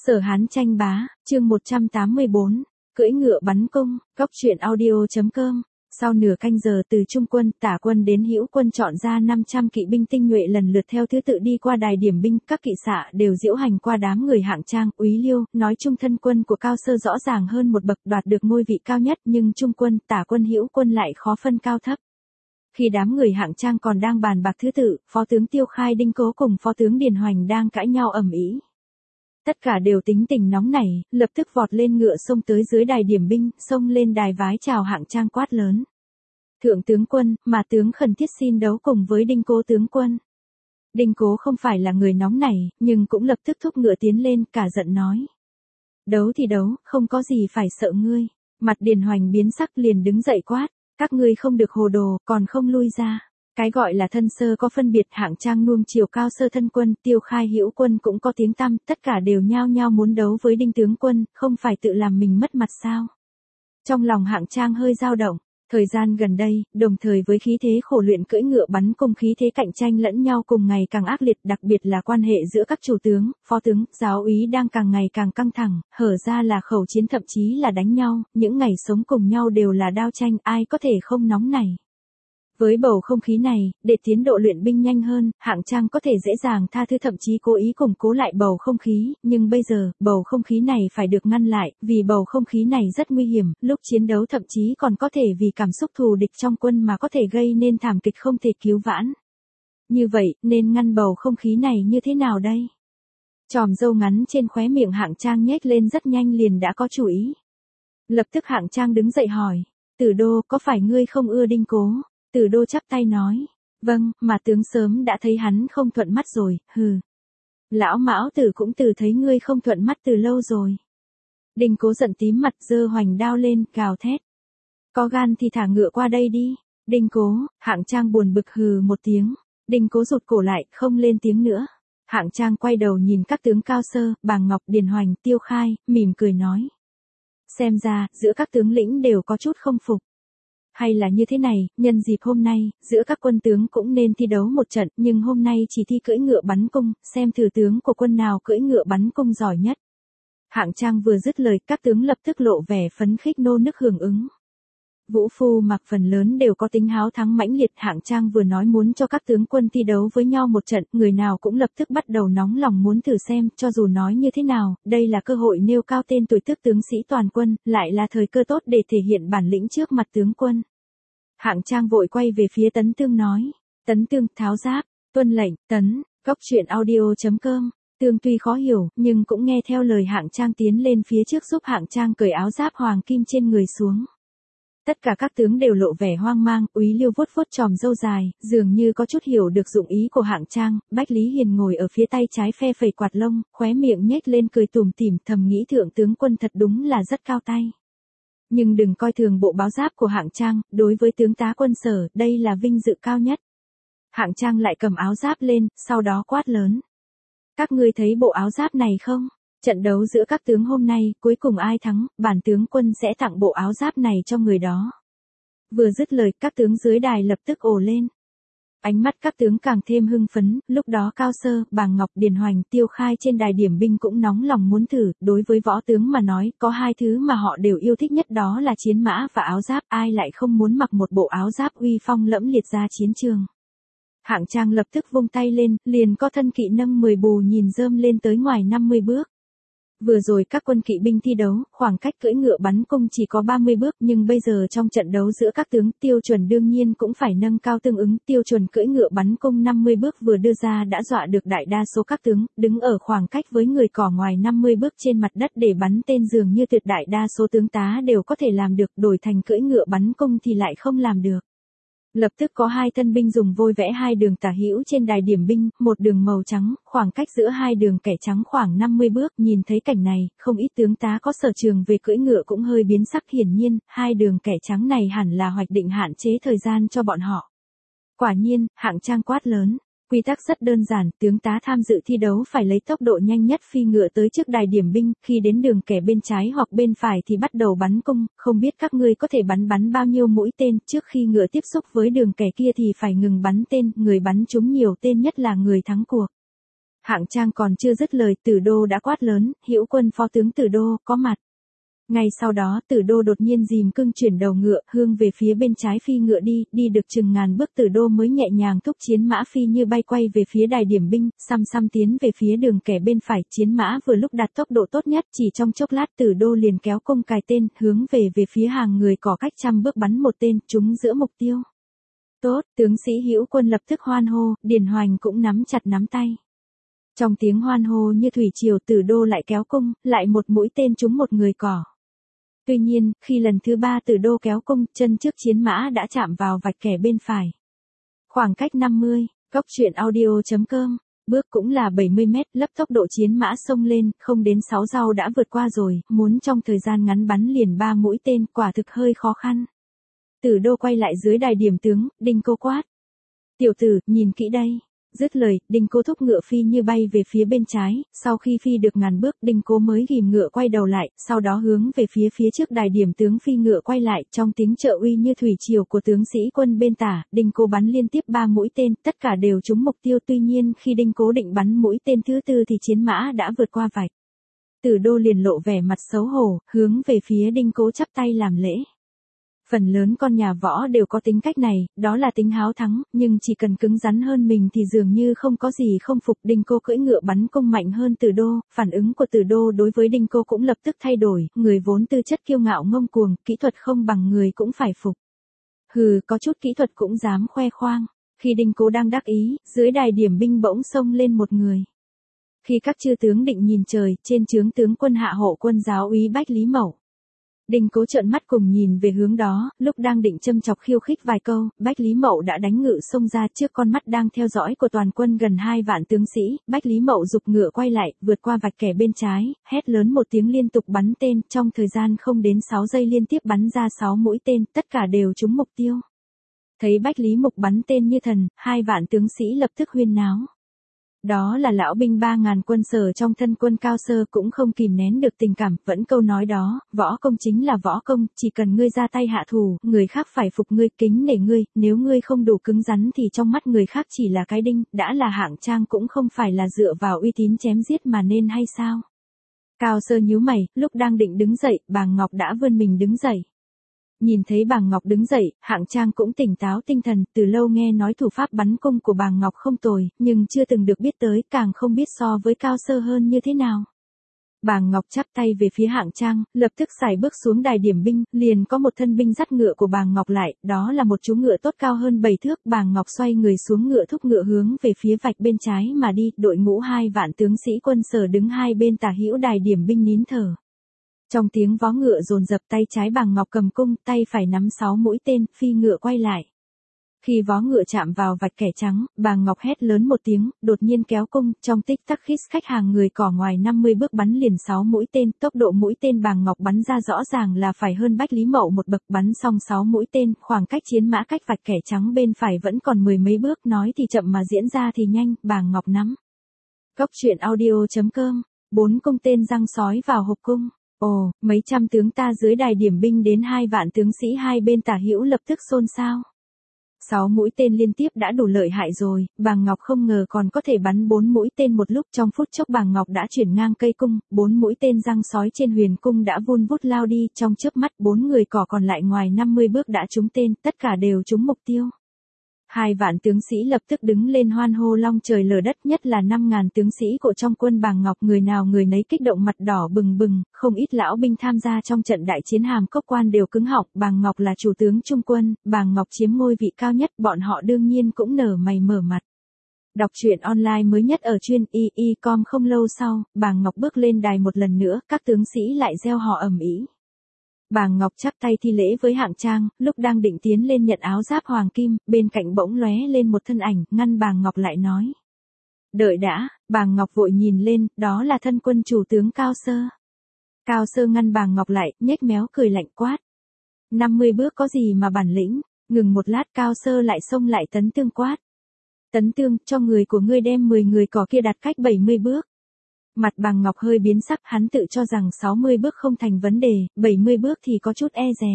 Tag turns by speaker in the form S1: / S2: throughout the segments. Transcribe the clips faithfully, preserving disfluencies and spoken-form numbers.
S1: Sở Hán tranh bá, chương một trăm tám mươi bốn, cưỡi ngựa bắn cung, góc truyện audio chấm com. Sau nửa canh giờ từ trung quân, tả quân đến hữu quân chọn ra năm trăm kỵ binh tinh nhuệ lần lượt theo thứ tự đi qua đài điểm binh, các kỵ xạ đều diễu hành qua đám người Hạng Trang, Úy Liêu, nói chung thân quân của Cao Sơ rõ ràng hơn một bậc, đoạt được ngôi vị cao nhất, nhưng trung quân, tả quân hữu quân lại khó phân cao thấp. Khi đám người Hạng Trang còn đang bàn bạc thứ tự, phó tướng Tiêu Khai Đinh Cố cùng phó tướng Điền Hoành đang cãi nhau ầm ĩ. Tất cả đều tính tình nóng nảy, lập tức vọt lên ngựa xông tới dưới đài điểm binh, xông lên đài vái chào Hạng Trang quát lớn. Thượng tướng quân, mà tướng khẩn thiết xin đấu cùng với Đinh Cố tướng quân. Đinh Cố không phải là người nóng nảy, nhưng cũng lập tức thúc ngựa tiến lên, cả giận nói. Đấu thì đấu, không có gì phải sợ ngươi. Mặt Điền Hoành biến sắc liền đứng dậy quát, các ngươi không được hồ đồ, còn không lui ra. Cái gọi là thân sơ có phân biệt, Hạng Trang nuông chiều Cao Sơ thân quân, Tiêu Khai hữu quân cũng có tiếng tăm, tất cả đều nhao nhao muốn đấu với Đinh tướng quân, không phải tự làm mình mất mặt sao. Trong lòng Hạng Trang hơi dao động, thời gian gần đây, đồng thời với khí thế khổ luyện cưỡi ngựa bắn cung, khí thế cạnh tranh lẫn nhau cùng ngày càng ác liệt, đặc biệt là quan hệ giữa các chủ tướng, phó tướng, giáo úy đang càng ngày càng căng thẳng, hở ra là khẩu chiến, thậm chí là đánh nhau, những ngày sống cùng nhau đều là đao tranh, ai có thể không nóng này. Với bầu không khí này, để tiến độ luyện binh nhanh hơn, Hạng Trang có thể dễ dàng tha thứ, thậm chí cố ý củng cố lại bầu không khí, nhưng bây giờ, bầu không khí này phải được ngăn lại, vì bầu không khí này rất nguy hiểm, lúc chiến đấu thậm chí còn có thể vì cảm xúc thù địch trong quân mà có thể gây nên thảm kịch không thể cứu vãn. Như vậy, nên ngăn bầu không khí này như thế nào đây? Chòm râu ngắn trên khóe miệng Hạng Trang nhếch lên rất nhanh liền đã có chủ ý. Lập tức Hạng Trang đứng dậy hỏi, Tử Đô, có phải ngươi không ưa Đinh Cố? Tử Đô chắp tay nói, vâng, mà tướng sớm đã thấy hắn không thuận mắt rồi, hừ. Lão Mão Tử cũng từ thấy ngươi không thuận mắt từ lâu rồi. Đinh Cố giận tím mặt, giơ hoành đao lên, gào thét. Có gan thì thả ngựa qua đây đi. Đinh Cố, Hạng Trang buồn bực hừ một tiếng. Đinh Cố rụt cổ lại, không lên tiếng nữa. Hạng Trang quay đầu nhìn các tướng Cao Sơ, Bàng Ngọc, Điền Hoành, Tiêu Khai, mỉm cười nói. Xem ra, giữa các tướng lĩnh đều có chút không phục. Hay là như thế này, nhân dịp hôm nay, giữa các quân tướng cũng nên thi đấu một trận, nhưng hôm nay chỉ thi cưỡi ngựa bắn cung, xem thử tướng của quân nào cưỡi ngựa bắn cung giỏi nhất. Hạng Trang vừa dứt lời, các tướng lập tức lộ vẻ phấn khích nô nức hưởng ứng. Vũ phu mặc phần lớn đều có tính háo thắng mãnh liệt, Hạng Trang vừa nói muốn cho các tướng quân thi đấu với nhau một trận, người nào cũng lập tức bắt đầu nóng lòng muốn thử xem, cho dù nói như thế nào, đây là cơ hội nêu cao tên tuổi tước tướng sĩ toàn quân, lại là thời cơ tốt để thể hiện bản lĩnh trước mặt tướng quân. Hạng Trang vội quay về phía Tấn Tương nói, Tấn Tương, tháo giáp, tuân lệnh, Tấn, góc truyện audio chấm com. Tương tuy khó hiểu, nhưng cũng nghe theo lời Hạng Trang tiến lên phía trước giúp Hạng Trang cởi áo giáp hoàng kim trên người xuống. Tất cả các tướng đều lộ vẻ hoang mang, Úy Liêu vuốt vuốt chòm râu dài, dường như có chút hiểu được dụng ý của Hạng Trang, Bách Lý Hiền ngồi ở phía tay trái phe phẩy quạt lông, khóe miệng nhếch lên cười tủm tỉm, thầm nghĩ thượng tướng quân thật đúng là rất cao tay. Nhưng đừng coi thường bộ báo giáp của Hạng Trang, đối với tướng tá quân Sở, đây là vinh dự cao nhất. Hạng Trang lại cầm áo giáp lên, sau đó quát lớn. Các ngươi thấy bộ áo giáp này không? Trận đấu giữa các tướng hôm nay, cuối cùng ai thắng, bản tướng quân sẽ tặng bộ áo giáp này cho người đó. Vừa dứt lời, các tướng dưới đài lập tức ồ lên. Ánh mắt các tướng càng thêm hưng phấn, lúc đó Cao Sơ, Bàng Ngọc, Điền Hoành, Tiêu Khai trên đài điểm binh cũng nóng lòng muốn thử, đối với võ tướng mà nói, có hai thứ mà họ đều yêu thích nhất, đó là chiến mã và áo giáp, ai lại không muốn mặc một bộ áo giáp uy phong lẫm liệt ra chiến trường. Hạng Trang lập tức vung tay lên, liền có thân kỵ nâng mười bù nhìn rơm lên tới ngoài năm mươi bước. Vừa rồi các quân kỵ binh thi đấu, khoảng cách cưỡi ngựa bắn cung chỉ có ba mươi bước, nhưng bây giờ trong trận đấu giữa các tướng, Tiêu Chuẩn đương nhiên cũng phải nâng cao tương ứng, Tiêu Chuẩn cưỡi ngựa bắn cung năm mươi bước vừa đưa ra đã dọa được đại đa số các tướng, đứng ở khoảng cách với người cỏ ngoài năm mươi bước trên mặt đất để bắn tên dường như tuyệt đại đa số tướng tá đều có thể làm được, đổi thành cưỡi ngựa bắn cung thì lại không làm được. Lập tức có hai thân binh dùng vôi vẽ hai đường tả hữu trên đài điểm binh, một đường màu trắng, khoảng cách giữa hai đường kẻ trắng khoảng năm mươi bước, nhìn thấy cảnh này, không ít tướng tá có sở trường về cưỡi ngựa cũng hơi biến sắc, hiển nhiên, hai đường kẻ trắng này hẳn là hoạch định hạn chế thời gian cho bọn họ. Quả nhiên, Hạng Trang quát lớn. Quy tắc rất đơn giản, tướng tá tham dự thi đấu phải lấy tốc độ nhanh nhất phi ngựa tới trước đài điểm binh, khi đến đường kẻ bên trái hoặc bên phải thì bắt đầu bắn cung, không biết các ngươi có thể bắn bắn bao nhiêu mũi tên, trước khi ngựa tiếp xúc với đường kẻ kia thì phải ngừng bắn tên, người bắn trúng nhiều tên nhất là người thắng cuộc. Hạng Trang còn chưa dứt lời, Tử Đô đã quát lớn, Hữu Quân phó tướng Tử Đô, có mặt. Ngay sau đó Tử Đô đột nhiên dìm cưng chuyển đầu ngựa, hướng về phía bên trái phi ngựa đi, đi được chừng ngàn bước Tử Đô mới nhẹ nhàng thúc chiến mã phi như bay quay về phía đài điểm binh, xăm xăm tiến về phía đường kẻ bên phải, chiến mã vừa lúc đạt tốc độ tốt nhất, chỉ trong chốc lát Tử Đô liền kéo cung cài tên, hướng về về phía hàng người cỏ cách trăm bước bắn một tên, trúng giữa mục tiêu. Tốt, tướng sĩ Hữu Quân lập tức hoan hô, Điền Hoành cũng nắm chặt nắm tay. Trong tiếng hoan hô như thủy triều, Tử Đô lại kéo cung, lại một mũi tên trúng một người cỏ. Tuy nhiên, khi lần thứ ba Tử Đô kéo cung, chân trước chiến mã đã chạm vào vạch kẻ bên phải. Khoảng cách năm mươi, Cốc truyện audio chấm com, bước cũng là bảy mươi mét, lấp tốc độ chiến mã xông lên, không đến sáu giây đã vượt qua rồi, muốn trong thời gian ngắn bắn liền ba mũi tên, quả thực hơi khó khăn. Tử Đô quay lại dưới đài điểm tướng, Đinh Cô quát. Tiểu tử, nhìn kỹ đây. Dứt lời, Đinh Cô thúc ngựa phi như bay về phía bên trái, sau khi phi được ngàn bước, Đinh Cô mới ghìm ngựa quay đầu lại, sau đó hướng về phía phía trước đài điểm tướng phi ngựa quay lại, trong tiếng trợ uy như thủy triều của tướng sĩ quân bên tả, Đinh Cô bắn liên tiếp ba mũi tên, tất cả đều trúng mục tiêu, tuy nhiên khi Đinh Cô định bắn mũi tên thứ tư thì chiến mã đã vượt qua vạch. Tử Đô liền lộ vẻ mặt xấu hổ, hướng về phía Đinh Cô chắp tay làm lễ. Phần lớn con nhà võ đều có tính cách này, đó là tính háo thắng, nhưng chỉ cần cứng rắn hơn mình thì dường như không có gì không phục. Đinh Cô cưỡi ngựa bắn cung mạnh hơn Tử Đô, phản ứng của Tử Đô đối với Đinh Cô cũng lập tức thay đổi, người vốn tư chất kiêu ngạo ngông cuồng, kỹ thuật không bằng người cũng phải phục. Hừ, có chút kỹ thuật cũng dám khoe khoang. Khi Đinh Cô đang đắc ý, dưới đài điểm binh bỗng xông lên một người. Khi các chư tướng định nhìn trời, trên trướng tướng quân hạ hộ quân giáo úy Bách Lý Mậu. Đinh Cố trợn mắt cùng nhìn về hướng đó, lúc đang định châm chọc khiêu khích vài câu, Bách Lý Mậu đã đánh ngự xông ra trước con mắt đang theo dõi của toàn quân gần hai vạn tướng sĩ, Bách Lý Mậu giục ngựa quay lại, vượt qua vạch kẻ bên trái, hét lớn một tiếng liên tục bắn tên, trong thời gian không đến sáu giây liên tiếp bắn ra sáu mũi tên, tất cả đều trúng mục tiêu. Thấy Bách Lý Mục bắn tên như thần, hai vạn tướng sĩ lập tức huyên náo. Đó là lão binh ba ngàn quân Sở trong thân quân Cao Sơ cũng không kìm nén được tình cảm, vẫn câu nói đó, võ công chính là võ công, chỉ cần ngươi ra tay hạ thủ, người khác phải phục ngươi, kính nể ngươi, nếu ngươi không đủ cứng rắn thì trong mắt người khác chỉ là cái đinh, đã là Hạng Trang cũng không phải là dựa vào uy tín chém giết mà nên hay sao? Cao Sơ nhíu mày, lúc đang định đứng dậy, Bàng Ngọc đã vươn mình đứng dậy. Nhìn thấy Bàng Ngọc đứng dậy, Hạng Trang cũng tỉnh táo tinh thần, từ lâu nghe nói thủ pháp bắn cung của Bàng Ngọc không tồi, nhưng chưa từng được biết tới, càng không biết so với Cao Sơ hơn như thế nào. Bàng Ngọc chắp tay về phía Hạng Trang, lập tức xài bước xuống đài điểm binh, liền có một thân binh dắt ngựa của Bàng Ngọc lại, đó là một chú ngựa tốt cao hơn bảy thước, Bàng Ngọc xoay người xuống ngựa thúc ngựa hướng về phía vạch bên trái mà đi, đội ngũ hai vạn tướng sĩ quân Sở đứng hai bên tả hữu đài điểm binh nín thở. Trong tiếng vó ngựa dồn dập, tay trái Bàng Ngọc cầm cung, tay phải nắm sáu mũi tên, phi ngựa quay lại. Khi vó ngựa chạm vào vạch kẻ trắng, Bàng Ngọc hét lớn một tiếng, đột nhiên kéo cung, trong tích tắc khít khách hàng người cỏ ngoài năm mươi bước bắn liền sáu mũi tên, tốc độ mũi tên Bàng Ngọc bắn ra rõ ràng là phải hơn Bách Lý Mậu một bậc, bắn xong sáu mũi tên, khoảng cách chiến mã cách vạch kẻ trắng bên phải vẫn còn mười mấy bước, nói thì chậm mà diễn ra thì nhanh, Bàng Ngọc nắm. Cốc truyện audio chấm com, bốn cung tên răng sói vào hộp cung. Ồ, mấy trăm tướng ta dưới đài điểm binh đến hai vạn tướng sĩ hai bên tả hữu lập tức xôn xao. Sáu mũi tên liên tiếp đã đủ lợi hại rồi, Bàng Ngọc không ngờ còn có thể bắn bốn mũi tên một lúc, trong phút chốc Bàng Ngọc đã chuyển ngang cây cung, bốn mũi tên răng sói trên huyền cung đã vun vút lao đi, trong chớp mắt bốn người cỏ còn lại ngoài năm mươi bước đã trúng tên, tất cả đều trúng mục tiêu. Hai vạn tướng sĩ lập tức đứng lên hoan hô long trời lở đất, nhất là năm ngàn tướng sĩ của trong quân Bàng Ngọc, người nào người nấy kích động mặt đỏ bừng bừng, không ít lão binh tham gia trong trận đại chiến Hàm Cốc Quan đều cứng họng, Bàng Ngọc là chủ tướng trung quân, Bàng Ngọc chiếm ngôi vị cao nhất, bọn họ đương nhiên cũng nở mày mở mặt. Đọc truyện online mới nhất ở chuyên y y com không lâu sau, Bàng Ngọc bước lên đài một lần nữa, các tướng sĩ lại reo hò ầm ĩ. Bàng Ngọc chắp tay thi lễ với Hạng Trang, lúc đang định tiến lên nhận áo giáp hoàng kim, bên cạnh bỗng lóe lên một thân ảnh, ngăn Bàng Ngọc lại nói. Đợi đã, Bàng Ngọc vội nhìn lên, đó là thân quân chủ tướng Cao Sơ. Cao Sơ ngăn Bàng Ngọc lại, nhếch méo cười lạnh quát. năm mươi bước có gì mà bản lĩnh, ngừng một lát Cao Sơ lại xông lại Tấn Tương quát. Tấn Tương, cho người của ngươi đem mười người cỏ kia đặt cách bảy mươi bước. Mặt Bàng Ngọc hơi biến sắc, hắn tự cho rằng sáu mươi bước không thành vấn đề, bảy mươi bước thì có chút e dè.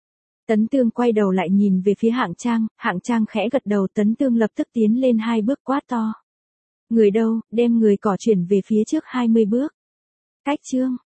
S1: Tấn Tương quay đầu lại nhìn về phía Hạng Trang, Hạng Trang khẽ gật đầu, Tấn Tương lập tức tiến lên hai bước quát to. Người đâu, đem người cỏ chuyển về phía trước hai mươi bước. Cách chương.